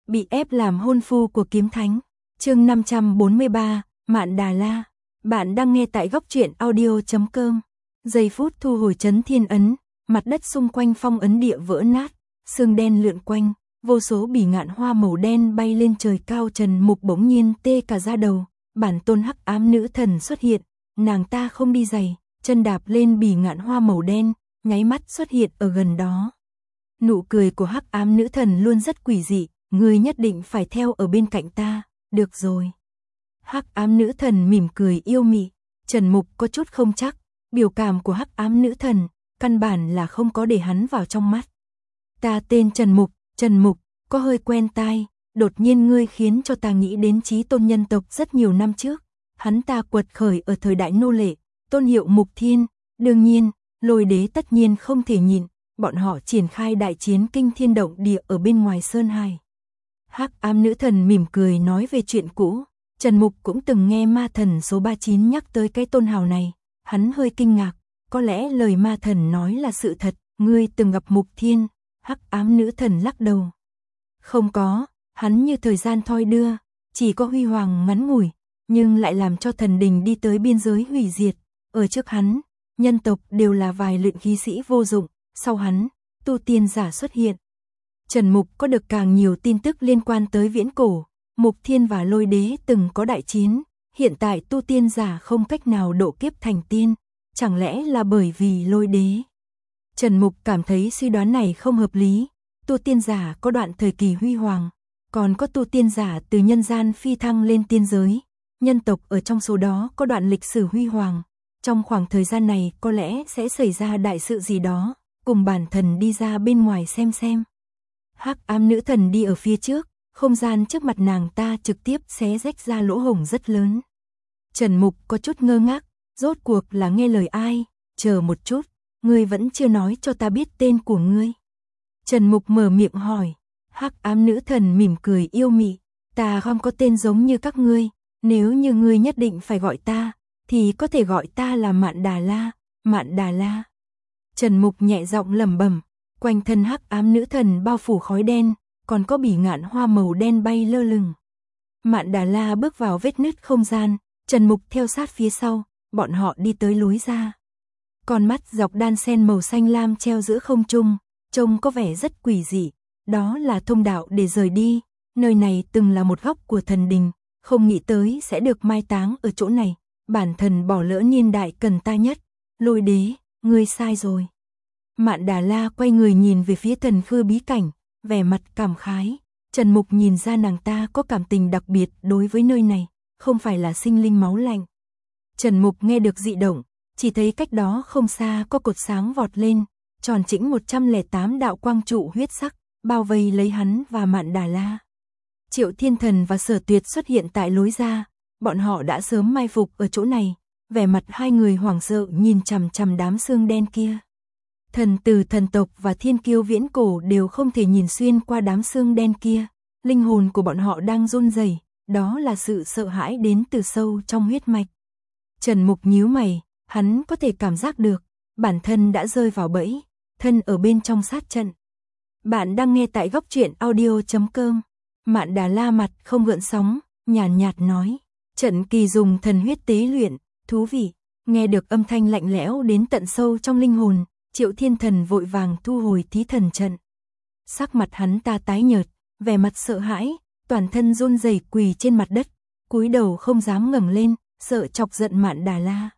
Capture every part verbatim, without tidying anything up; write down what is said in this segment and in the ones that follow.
Bị ép làm hôn phu của kiếm thánh. Chương năm trăm bốn mươi ba, Mạn Đà La. Bạn đang nghe tại góc truyện audio chấm com. Giây phút thu hồi trấn thiên ấn, mặt đất xung quanh phong ấn địa vỡ nát, sương đen lượn quanh, vô số bỉ ngạn hoa màu đen bay lên trời cao. Trần Mục bỗng nhiên tê cả da đầu, bản tôn hắc ám nữ thần xuất hiện, nàng ta không đi giày, chân đạp lên bỉ ngạn hoa màu đen, nháy mắt xuất hiện ở gần đó. Nụ cười của hắc ám nữ thần luôn rất quỷ dị, ngươi nhất định phải theo ở bên cạnh ta, được rồi. Hắc ám nữ thần mỉm cười yêu mị, Trần Mục có chút không chắc, biểu cảm của hắc ám nữ thần, căn bản là không có để hắn vào trong mắt. Ta tên Trần Mục, Trần Mục, có hơi quen tai, đột nhiên ngươi khiến cho ta nghĩ đến chí tôn nhân tộc rất nhiều năm trước, hắn ta quật khởi ở thời đại nô lệ, tôn hiệu Mục Thiên, đương nhiên, Lôi Đế tất nhiên không thể nhịn, bọn họ triển khai đại chiến kinh thiên động địa ở bên ngoài Sơn Hải. Hắc ám nữ thần mỉm cười nói về chuyện cũ, Trần Mục cũng từng nghe ma thần số ba mươi chín nhắc tới cái tôn hào này, hắn hơi kinh ngạc, có lẽ lời ma thần nói là sự thật, ngươi từng gặp Mục Thiên. Hắc ám nữ thần lắc đầu. Không có, hắn như thời gian thoi đưa, chỉ có huy hoàng ngắn ngủi, nhưng lại làm cho thần đình đi tới biên giới hủy diệt. Ở trước hắn, nhân tộc đều là vài luyện khí sĩ vô dụng, sau hắn, tu tiên giả xuất hiện. Trần Mục có được càng nhiều tin tức liên quan tới viễn cổ, Mục Thiên và Lôi Đế từng có đại chiến, hiện tại tu tiên giả không cách nào độ kiếp thành tiên, chẳng lẽ là bởi vì Lôi Đế? Trần Mục cảm thấy suy đoán này không hợp lý, tu tiên giả có đoạn thời kỳ huy hoàng, còn có tu tiên giả từ nhân gian phi thăng lên tiên giới, nhân tộc ở trong số đó có đoạn lịch sử huy hoàng, trong khoảng thời gian này có lẽ sẽ xảy ra đại sự gì đó, cùng bản thần đi ra bên ngoài xem xem. Hắc ám nữ thần đi ở phía trước, không gian trước mặt nàng ta trực tiếp xé rách ra lỗ hổng rất lớn. Trần Mục có chút ngơ ngác, rốt cuộc là nghe lời ai, chờ một chút. Ngươi vẫn chưa nói cho ta biết tên của ngươi. Trần Mục mở miệng hỏi. Hắc ám nữ thần mỉm cười yêu mị, ta không có tên giống như các ngươi, nếu như ngươi nhất định phải gọi ta, thì có thể gọi ta là Mạn Đà La, Mạn Đà La. Trần Mục nhẹ giọng lẩm bẩm, quanh thân hắc ám nữ thần bao phủ khói đen, còn có bỉ ngạn hoa màu đen bay lơ lửng. Mạn Đà La bước vào vết nứt không gian, Trần Mục theo sát phía sau, bọn họ đi tới lối ra. Con mắt dọc đan sen màu xanh lam treo giữa không trung, trông có vẻ rất quỷ dị, đó là thông đạo để rời đi, nơi này từng là một góc của thần đình, không nghĩ tới sẽ được mai táng ở chỗ này, bản thần bỏ lỡ niên đại cần ta nhất, Lôi Đế, ngươi sai rồi. Mạn Đà La quay người nhìn về phía thần khư bí cảnh, vẻ mặt cảm khái, Trần Mục nhìn ra nàng ta có cảm tình đặc biệt đối với nơi này, không phải là sinh linh máu lạnh. Trần Mục nghe được dị động, chỉ thấy cách đó không xa có cột sáng vọt lên, tròn chỉnh một trăm lẻ tám đạo quang trụ huyết sắc, bao vây lấy hắn và Mạn Đà La. Triệu Thiên Thần và Sở Tuyệt xuất hiện tại lối ra, bọn họ đã sớm mai phục ở chỗ này, vẻ mặt hai người hoảng sợ nhìn chằm chằm đám xương đen kia. Thần từ thần tộc và thiên kiêu viễn cổ đều không thể nhìn xuyên qua đám xương đen kia, linh hồn của bọn họ đang run rẩy, đó là sự sợ hãi đến từ sâu trong huyết mạch. Trần Mục nhíu mày, hắn có thể cảm giác được, bản thân đã rơi vào bẫy, thân ở bên trong sát trận. Bạn đang nghe tại góc truyện audio chấm com. Mạn Đà La mặt không gợn sóng, nhàn nhạt, nhạt nói, trận kỳ dùng thần huyết tế luyện, thú vị. Nghe được âm thanh lạnh lẽo đến tận sâu trong linh hồn, Triệu Thiên Thần vội vàng thu hồi thí thần trận. Sắc mặt hắn ta tái nhợt, vẻ mặt sợ hãi, toàn thân run rẩy quỳ trên mặt đất, cúi đầu không dám ngẩng lên, sợ chọc giận Mạn Đà La.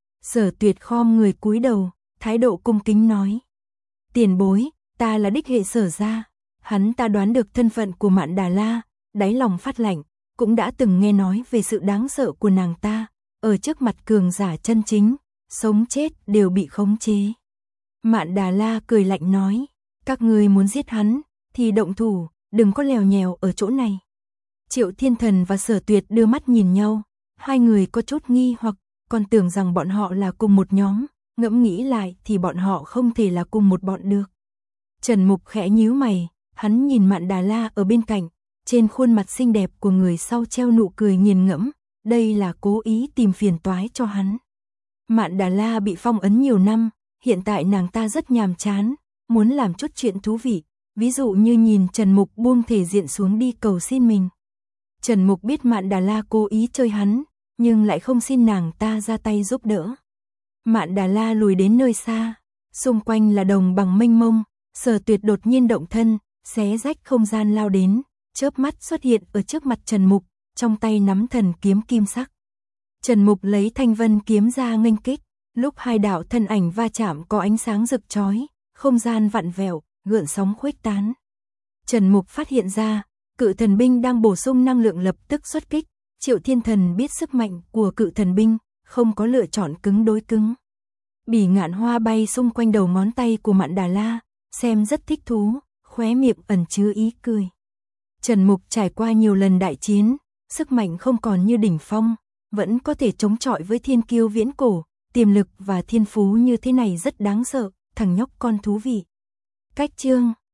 Sở Tuyệt khom người cúi đầu, thái độ cung kính nói, tiền bối, ta là đích hệ Sở gia. Hắn ta đoán được thân phận của Mạn Đà La, đáy lòng phát lạnh, cũng đã từng nghe nói về sự đáng sợ của nàng ta, ở trước mặt cường giả chân chính, sống chết đều bị khống chế. Mạn Đà La cười lạnh nói, các ngươi muốn giết hắn, thì động thủ, đừng có lèo nhèo ở chỗ này. Triệu Thiên Thần và Sở Tuyệt đưa mắt nhìn nhau, hai người có chút nghi hoặc, còn tưởng rằng bọn họ là cùng một nhóm, ngẫm nghĩ lại thì bọn họ không thể là cùng một bọn được. Trần Mục khẽ nhíu mày, hắn nhìn Mạn Đà La ở bên cạnh, trên khuôn mặt xinh đẹp của người sau treo nụ cười nghiền ngẫm, đây là cố ý tìm phiền toái cho hắn. Mạn Đà La bị phong ấn nhiều năm, hiện tại nàng ta rất nhàm chán, muốn làm chút chuyện thú vị, ví dụ như nhìn Trần Mục buông thể diện xuống đi cầu xin mình. Trần Mục biết Mạn Đà La cố ý chơi hắn, nhưng lại không xin nàng ta ra tay giúp đỡ. Mạn Đà La lùi đến nơi xa, xung quanh là đồng bằng mênh mông, Sở Tuyệt đột nhiên động thân, xé rách không gian lao đến, chớp mắt xuất hiện ở trước mặt Trần Mục, trong tay nắm thần kiếm kim sắc. Trần Mục lấy thanh vân kiếm ra nghênh kích, lúc hai đạo thân ảnh va chạm có ánh sáng rực chói, không gian vặn vẹo, gợn sóng khuếch tán. Trần Mục phát hiện ra, cự thần binh đang bổ sung năng lượng lập tức xuất kích, Triệu Thiên Thần biết sức mạnh của cự thần binh, không có lựa chọn cứng đối cứng. Bỉ Ngạn Hoa bay xung quanh đầu ngón tay của Mạn Đà La, xem rất thích thú, khóe miệng ẩn chứa ý cười. Trần Mục trải qua nhiều lần đại chiến, sức mạnh không còn như đỉnh phong, vẫn có thể chống chọi với thiên kiêu viễn cổ, tiềm lực và thiên phú như thế này rất đáng sợ, thằng nhóc con thú vị. Cách chương